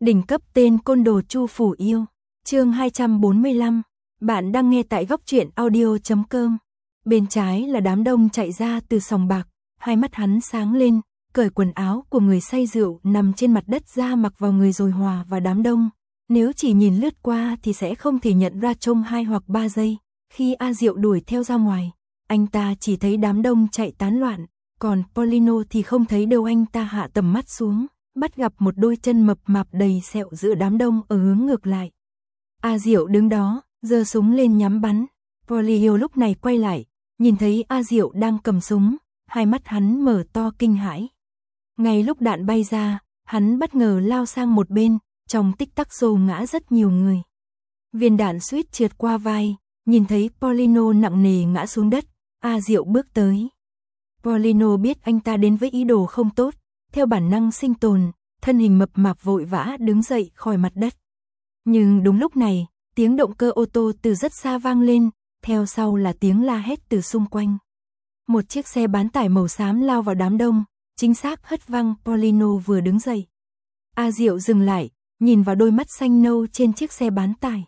Đỉnh cấp tên côn đồ Chu Phủ Yêu. Chương 245. Bạn đang nghe tại góc truyện audio.com. Bên trái là đám đông chạy ra từ sòng bạc, hai mắt hắn sáng lên, cởi quần áo của người say rượu nằm trên mặt đất ra mặc vào người rồi hòa vào đám đông. Nếu chỉ nhìn lướt qua thì sẽ không thể nhận ra trong 2 hoặc 3 giây. Khi A Diệu đuổi theo ra ngoài, anh ta chỉ thấy đám đông chạy tán loạn, còn Paulino thì không thấy đâu. Anh ta hạ tầm mắt xuống, bắt gặp một đôi chân mập mạp đầy sẹo giữa đám đông ở hướng ngược lại. A Diệu đứng đó, giơ súng lên nhắm bắn. Paulino lúc này quay lại, nhìn thấy A Diệu đang cầm súng, hai mắt hắn mở to kinh hãi. Ngay lúc đạn bay ra, hắn bất ngờ lao sang một bên, trong tích tắc xô ngã rất nhiều người. Viên đạn suýt trượt qua vai, nhìn thấy Paulino nặng nề ngã xuống đất, A Diệu bước tới. Paulino biết anh ta đến với ý đồ không tốt, theo bản năng sinh tồn, thân hình mập mạp vội vã đứng dậy khỏi mặt đất. Nhưng đúng lúc này, tiếng động cơ ô tô từ rất xa vang lên, theo sau là tiếng la hét từ xung quanh. Một chiếc xe bán tải màu xám lao vào đám đông, chính xác hất văng Paulino vừa đứng dậy. A Diệu dừng lại, nhìn vào đôi mắt xanh nâu trên chiếc xe bán tải.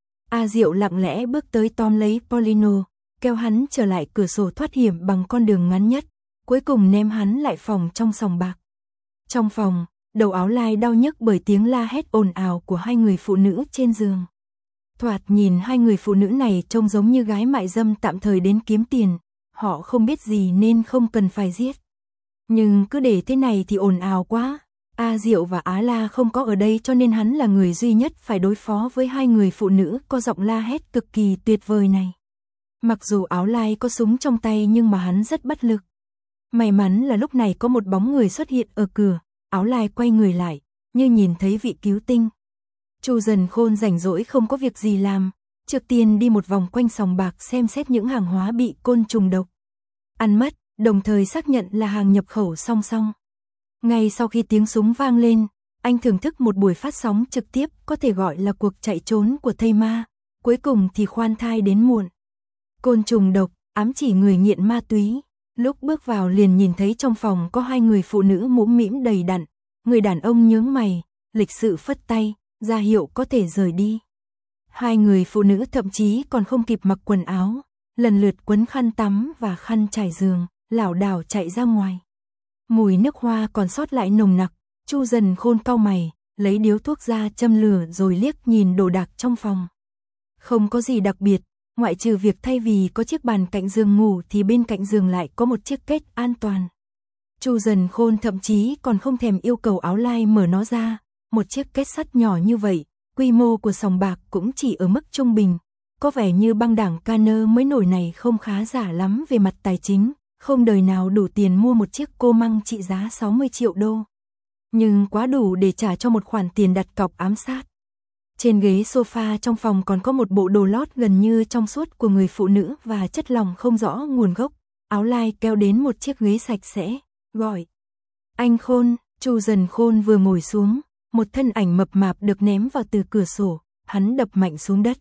A Diệu lặng lẽ bước tới tóm lấy Paulino, kéo hắn trở lại cửa sổ thoát hiểm bằng con đường ngắn nhất, cuối cùng ném hắn lại phòng trong sòng bạc. Trong phòng, đầu áo lai đau nhức bởi tiếng la hét ồn ào của hai người phụ nữ trên giường. Thoạt nhìn hai người phụ nữ này trông giống như gái mại dâm tạm thời đến kiếm tiền, họ không biết gì nên không cần phải giết. Nhưng cứ để thế này thì ồn ào quá. A Diệu và Á La không có ở đây cho nên hắn là người duy nhất phải đối phó với hai người phụ nữ có giọng la hét cực kỳ tuyệt vời này. Mặc dù Áo Lai có súng trong tay nhưng mà hắn rất bất lực. May mắn là lúc này có một bóng người xuất hiện ở cửa, Áo Lai quay người lại, như nhìn thấy vị cứu tinh. Chu Dần Khôn rảnh rỗi không có việc gì làm, trước tiên đi một vòng quanh sòng bạc xem xét những hàng hóa bị côn trùng độc ăn mất, đồng thời xác nhận là hàng nhập khẩu song song. Ngay sau khi tiếng súng vang lên, anh thưởng thức một buổi phát sóng trực tiếp có thể gọi là cuộc chạy trốn của thây ma, cuối cùng thì khoan thai đến muộn. Côn trùng độc, ám chỉ người nghiện ma túy. Lúc bước vào liền nhìn thấy trong phòng có hai người phụ nữ mũm mĩm đầy đặn, người đàn ông nhướng mày, lịch sự phất tay, ra hiệu có thể rời đi. Hai người phụ nữ thậm chí còn không kịp mặc quần áo, lần lượt quấn khăn tắm và khăn trải giường, lảo đảo chạy ra ngoài. Mùi nước hoa còn sót lại nồng nặc, Chu Dần Khôn cau mày, lấy điếu thuốc ra châm lửa rồi liếc nhìn đồ đạc trong phòng. Không có gì đặc biệt, ngoại trừ việc thay vì có chiếc bàn cạnh giường ngủ thì bên cạnh giường lại có một chiếc kết an toàn. Chu Dần Khôn thậm chí còn không thèm yêu cầu Áo Lai mở nó ra, một chiếc kết sắt nhỏ như vậy, quy mô của sòng bạc cũng chỉ ở mức trung bình, có vẻ như băng đảng Canner mới nổi này không khá giả lắm về mặt tài chính, không đời nào đủ tiền mua một chiếc cô măng trị giá 60 triệu đô. Nhưng quá đủ để trả cho một khoản tiền đặt cọc ám sát. Trên ghế sofa trong phòng còn có một bộ đồ lót gần như trong suốt của người phụ nữ và chất lỏng không rõ nguồn gốc. Áo Lai kéo đến một chiếc ghế sạch sẽ, gọi. Anh Khôn. Chu Dần Khôn vừa ngồi xuống, một thân ảnh mập mạp được ném vào từ cửa sổ, hắn đập mạnh xuống đất.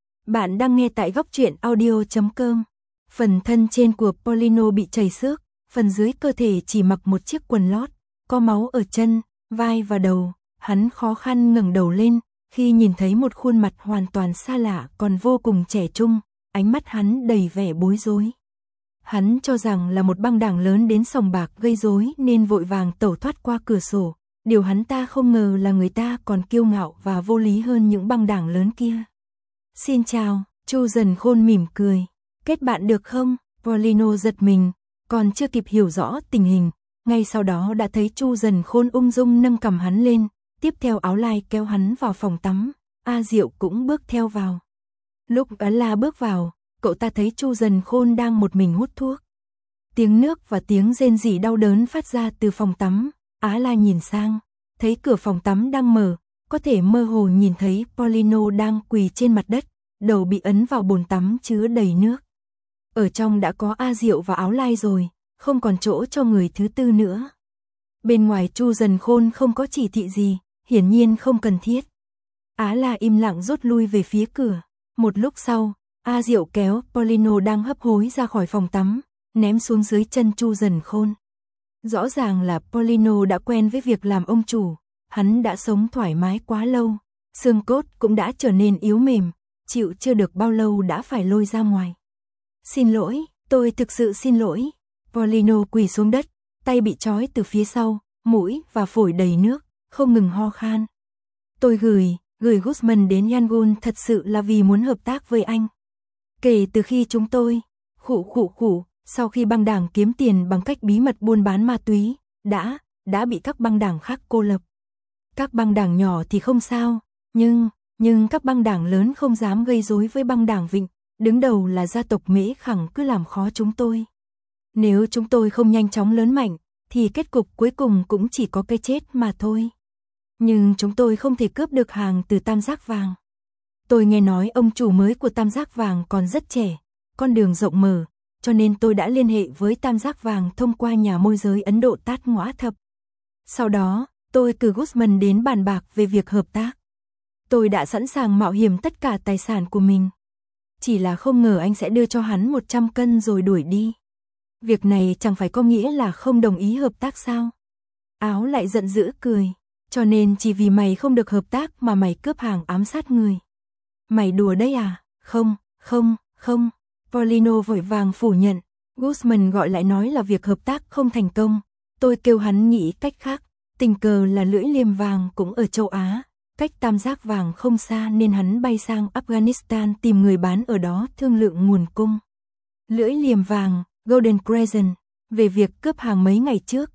Bạn đang nghe tại góc truyện audio.com. Phần thân trên của Paulino bị chảy xước, phần dưới cơ thể chỉ mặc một chiếc quần lót, có máu ở chân, vai và đầu. Hắn khó khăn ngẩng đầu lên, khi nhìn thấy một khuôn mặt hoàn toàn xa lạ còn vô cùng trẻ trung, ánh mắt hắn đầy vẻ bối rối. Hắn cho rằng là một băng đảng lớn đến sòng bạc gây rối nên vội vàng tẩu thoát qua cửa sổ, điều hắn ta không ngờ là người ta còn kiêu ngạo và vô lý hơn những băng đảng lớn kia. Xin chào, Chu Dần Khôn mỉm cười. Kết bạn được không? Paulino giật mình, còn chưa kịp hiểu rõ tình hình, ngay sau đó đã thấy Chu Dần Khôn ung dung nâng cầm hắn lên, tiếp theo Áo Lai kéo hắn vào phòng tắm, A Diệu cũng bước theo vào. Lúc Á La bước vào, cậu ta thấy Chu Dần Khôn đang một mình hút thuốc. Tiếng nước và tiếng rên rỉ đau đớn phát ra từ phòng tắm, Á La nhìn sang, thấy cửa phòng tắm đang mở, có thể mơ hồ nhìn thấy Paulino đang quỳ trên mặt đất, đầu bị ấn vào bồn tắm chứa đầy nước. Ở trong đã có A Diệu và Áo Lai rồi, không còn chỗ cho người thứ tư nữa. Bên ngoài Chu Dần Khôn không có chỉ thị gì, hiển nhiên không cần thiết. Á La im lặng rút lui về phía cửa. Một lúc sau, A Diệu kéo Paulino đang hấp hối ra khỏi phòng tắm, ném xuống dưới chân Chu Dần Khôn. Rõ ràng là Paulino đã quen với việc làm ông chủ, hắn đã sống thoải mái quá lâu, xương cốt cũng đã trở nên yếu mềm, chịu chưa được bao lâu đã phải lôi ra ngoài. Xin lỗi, tôi thực sự xin lỗi. Paulino quỳ xuống đất, tay bị trói từ phía sau, mũi và phổi đầy nước, không ngừng ho khan. Tôi gửi Guzman đến Yangon thật sự là vì muốn hợp tác với anh. Kể từ khi chúng tôi, sau khi băng đảng kiếm tiền bằng cách bí mật buôn bán ma túy, đã bị các băng đảng khác cô lập. Các băng đảng nhỏ thì không sao, nhưng các băng đảng lớn không dám gây rối với băng đảng Vịnh, đứng đầu là gia tộc Mễ Khẳng cứ làm khó chúng tôi. Nếu chúng tôi không nhanh chóng lớn mạnh, thì kết cục cuối cùng cũng chỉ có cái chết mà thôi. Nhưng chúng tôi không thể cướp được hàng từ Tam Giác Vàng. Tôi nghe nói ông chủ mới của Tam Giác Vàng còn rất trẻ, con đường rộng mở, cho nên tôi đã liên hệ với Tam Giác Vàng thông qua nhà môi giới Ấn Độ Tát Ngõa Thập. Sau đó, tôi cử Guzman đến bàn bạc về việc hợp tác. Tôi đã sẵn sàng mạo hiểm tất cả tài sản của mình. Chỉ là không ngờ anh sẽ đưa cho hắn 100 cân rồi đuổi đi. Việc này chẳng phải có nghĩa là không đồng ý hợp tác sao? Áo lại giận dữ cười. Cho nên chỉ vì mày không được hợp tác mà mày cướp hàng ám sát người. Mày đùa đấy à? Không. Paulino vội vàng phủ nhận. Guzman gọi lại nói là việc hợp tác không thành công. Tôi kêu hắn nghĩ cách khác. Tình cờ là lưỡi liềm vàng cũng ở châu Á. Cách Tam Giác Vàng không xa nên hắn bay sang Afghanistan tìm người bán ở đó thương lượng nguồn cung. Lưỡi liềm vàng, Golden Crescent. Về việc cướp hàng mấy ngày trước,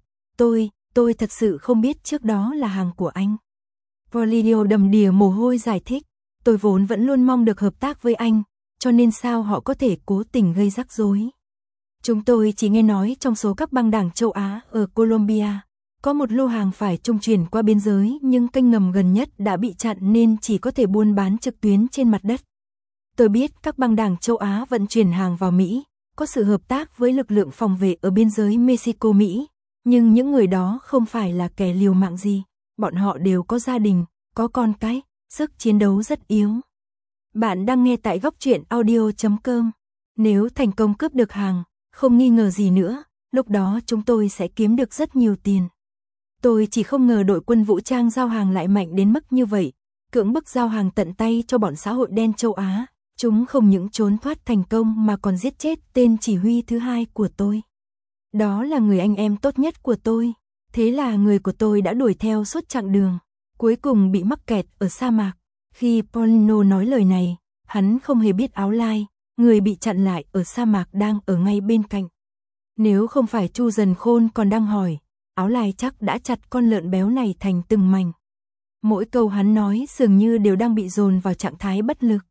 tôi thật sự không biết trước đó là hàng của anh. Paulino đầm đìa mồ hôi giải thích. Tôi vốn vẫn luôn mong được hợp tác với anh, cho nên sao họ có thể cố tình gây rắc rối. Chúng tôi chỉ nghe nói trong số các băng đảng châu Á ở Colombia, có một lô hàng phải trung chuyển qua biên giới nhưng kênh ngầm gần nhất đã bị chặn nên chỉ có thể buôn bán trực tuyến trên mặt đất. Tôi biết các băng đảng châu Á vận chuyển hàng vào Mỹ, có sự hợp tác với lực lượng phòng vệ ở biên giới Mexico-Mỹ, nhưng những người đó không phải là kẻ liều mạng gì, bọn họ đều có gia đình, có con cái, sức chiến đấu rất yếu. Bạn đang nghe tại góc truyện audio.com. Nếu thành công cướp được hàng, không nghi ngờ gì nữa, lúc đó chúng tôi sẽ kiếm được rất nhiều tiền. Tôi chỉ không ngờ đội quân vũ trang giao hàng lại mạnh đến mức như vậy, cưỡng bức giao hàng tận tay cho bọn xã hội đen châu Á. Chúng không những trốn thoát thành công mà còn giết chết tên chỉ huy thứ hai của tôi. Đó là người anh em tốt nhất của tôi. Thế là người của tôi đã đuổi theo suốt chặng đường, cuối cùng bị mắc kẹt ở sa mạc. Khi Paulino nói lời này, hắn không hề biết Áo Lai, người bị chặn lại ở sa mạc đang ở ngay bên cạnh. Nếu không phải Chu Dần Khôn còn đang hỏi, Áo Lai chắc đã chặt con lợn béo này thành từng mảnh. Mỗi câu hắn nói dường như đều đang bị dồn vào trạng thái bất lực.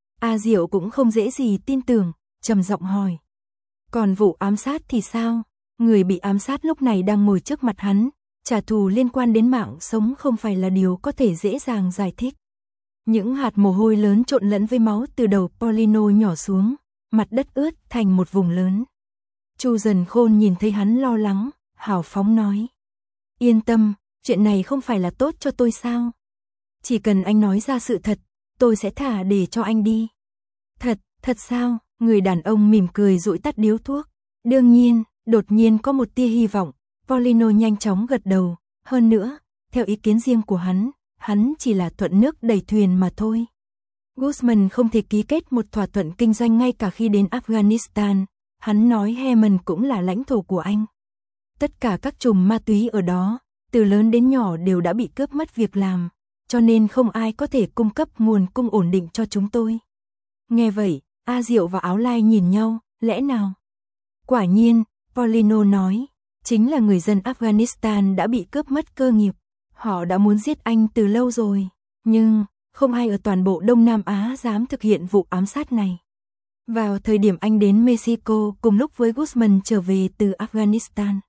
A Diệu cũng không dễ gì tin tưởng, trầm giọng hỏi. Còn vụ ám sát thì sao? Người bị ám sát lúc này đang ngồi trước mặt hắn, trả thù liên quan đến mạng sống không phải là điều có thể dễ dàng giải thích. Những hạt mồ hôi lớn trộn lẫn với máu từ đầu Paulino nhỏ xuống, mặt đất ướt thành một vùng lớn. Chu Dần Khôn nhìn thấy hắn lo lắng, hào phóng nói. Yên tâm, chuyện này không phải là tốt cho tôi sao? Chỉ cần anh nói ra sự thật, tôi sẽ thả để cho anh đi. Thật sao? Người đàn ông mỉm cười dụi tắt điếu thuốc. Đương nhiên, đột nhiên có một tia hy vọng, Paulino nhanh chóng gật đầu. Hơn nữa, theo ý kiến riêng của hắn chỉ là thuận nước đẩy thuyền mà thôi. Guzman không thể ký kết một thỏa thuận kinh doanh ngay cả khi đến Afghanistan. Hắn nói Yemen cũng là lãnh thổ của anh. Tất cả các trùm ma túy ở đó, từ lớn đến nhỏ đều đã bị cướp mất việc làm, cho nên không ai có thể cung cấp nguồn cung ổn định cho chúng tôi. Nghe vậy, A Diệu và Áo Lai nhìn nhau, lẽ nào? Quả nhiên, Paulino nói, chính là người dân Afghanistan đã bị cướp mất cơ nghiệp. Họ đã muốn giết anh từ lâu rồi, nhưng không ai ở toàn bộ Đông Nam Á dám thực hiện vụ ám sát này. Vào thời điểm anh đến Mexico cùng lúc với Guzman trở về từ Afghanistan,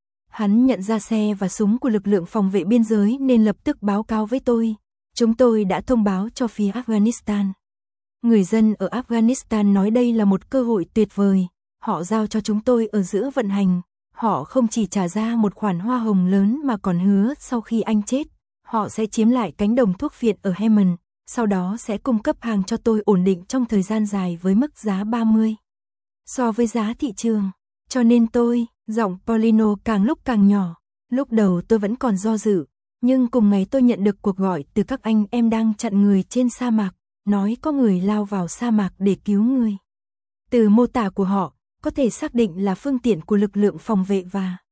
hắn nhận ra xe và súng của lực lượng phòng vệ biên giới nên lập tức báo cáo với tôi. Chúng tôi đã thông báo cho phía Afghanistan. Người dân ở Afghanistan nói đây là một cơ hội tuyệt vời. Họ giao cho chúng tôi ở giữa vận hành. Họ không chỉ trả ra một khoản hoa hồng lớn mà còn hứa sau khi anh chết, họ sẽ chiếm lại cánh đồng thuốc viện ở Yemen, sau đó sẽ cung cấp hàng cho tôi ổn định trong thời gian dài với mức giá 30 so với giá thị trường. Cho nên giọng Paulino càng lúc càng nhỏ. Lúc đầu tôi vẫn còn do dự, Nhưng cùng ngày tôi nhận được cuộc gọi từ các anh em đang chặn người trên sa mạc, nói có người lao vào sa mạc để cứu người. Từ mô tả của họ, có thể xác định là phương tiện của lực lượng phòng vệ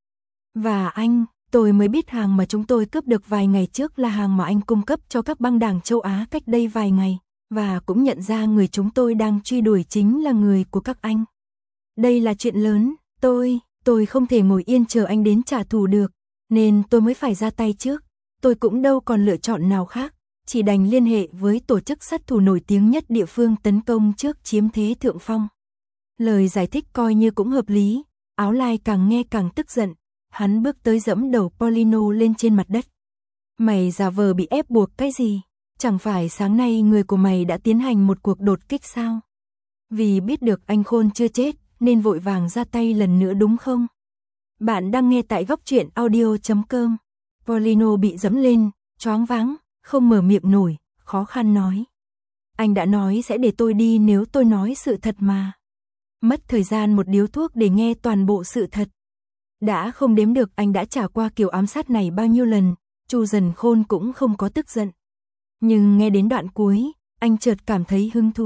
và anh, tôi mới biết hàng mà chúng tôi cướp được vài ngày trước là hàng mà anh cung cấp cho các băng đảng châu Á cách đây vài ngày, và cũng nhận ra người chúng tôi đang truy đuổi chính là người của các anh. Đây là chuyện lớn, tôi không thể ngồi yên chờ anh đến trả thù được, nên tôi mới phải ra tay trước. Tôi cũng đâu còn lựa chọn nào khác, chỉ đành liên hệ với tổ chức sát thủ nổi tiếng nhất địa phương tấn công trước chiếm thế thượng phong. Lời giải thích coi như cũng hợp lý, Áo Lai càng nghe càng tức giận, hắn bước tới giẫm đầu Paulino lên trên mặt đất. Mày giả vờ bị ép buộc cái gì? Chẳng phải sáng nay người của mày đã tiến hành một cuộc đột kích sao? Vì biết được anh Khôn chưa chết, nên vội vàng ra tay lần nữa đúng không? Bạn đang nghe tại góc truyện audio.com. Paulino bị giẫm lên, choáng váng, không mở miệng nổi, khó khăn nói. Anh đã nói sẽ để tôi đi nếu tôi nói sự thật mà. Mất thời gian một điếu thuốc để nghe toàn bộ sự thật. Đã không đếm được anh đã trải qua kiểu ám sát này bao nhiêu lần, Chu Dần Khôn cũng không có tức giận. Nhưng nghe đến đoạn cuối, anh chợt cảm thấy hứng thú.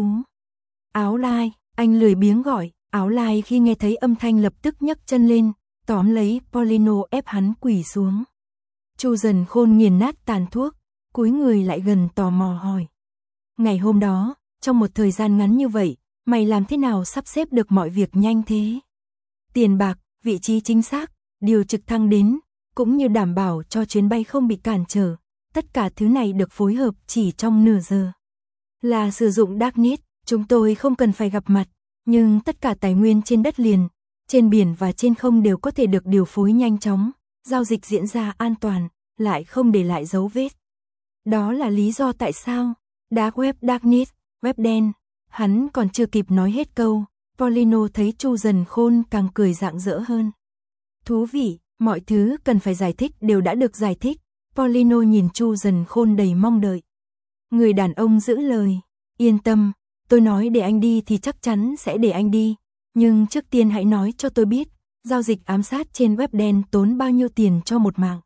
Áo Lai, anh lười biếng gọi. Áo Lai khi nghe thấy âm thanh lập tức nhấc chân lên, tóm lấy Paulino ép hắn quỳ xuống. Chu Dần Khôn nghiền nát tàn thuốc, cúi người lại gần tò mò hỏi. Ngày hôm đó, trong một thời gian ngắn như vậy, mày làm thế nào sắp xếp được mọi việc nhanh thế? Tiền bạc, vị trí chính xác, điều trực thăng đến, cũng như đảm bảo cho chuyến bay không bị cản trở. Tất cả thứ này được phối hợp chỉ trong nửa giờ. Là sử dụng Darknet, chúng tôi không cần phải gặp mặt, nhưng tất cả tài nguyên trên đất liền, trên biển và trên không đều có thể được điều phối nhanh chóng, giao dịch diễn ra an toàn, lại không để lại dấu vết. Đó là lý do tại sao Dark Web Darknet, web đen. Hắn còn chưa kịp nói hết câu, Paulino thấy Chu Dần Khôn càng cười rạng rỡ hơn. Thú vị, mọi thứ cần phải giải thích đều đã được giải thích. Paulino nhìn Chu Dần Khôn đầy mong đợi. Người đàn ông giữ lời, yên tâm, tôi nói để anh đi thì chắc chắn sẽ để anh đi, nhưng trước tiên hãy nói cho tôi biết, giao dịch ám sát trên web đen tốn bao nhiêu tiền cho một mạng.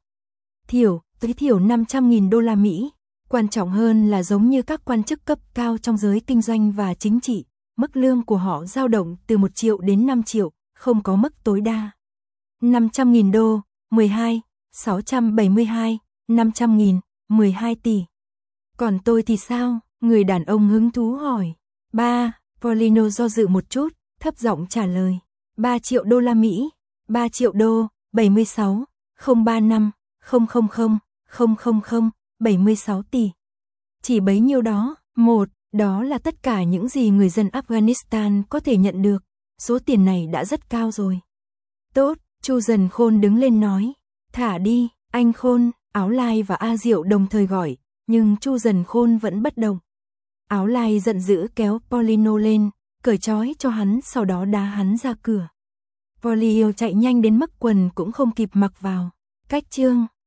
Tối thiểu 500.000 đô la Mỹ. Quan trọng hơn là giống như các quan chức cấp cao trong giới kinh doanh và chính trị, mức lương của họ dao động từ 1 triệu đến 5 triệu, không có mức tối đa. 500.000 đô, 672, 500.000, 12 tỷ. Còn tôi thì sao? Người đàn ông hứng thú hỏi. Paulino do dự một chút, thấp giọng trả lời. 3 triệu đô la Mỹ, 3 triệu đô, 76, 035, 000, 76 tỷ. Chỉ bấy nhiêu đó, đó là tất cả những gì người dân Afghanistan có thể nhận được, số tiền này đã rất cao rồi. Tốt, Chu Dần Khôn đứng lên nói, thả đi, anh Khôn. Áo Lai và A Diệu đồng thời gọi, nhưng Chu Dần Khôn vẫn bất động. Áo Lai giận dữ kéo Paulino lên, cởi trói cho hắn, sau đó đá hắn ra cửa. Paulino chạy nhanh đến mức quần cũng không kịp mặc vào. Cách chương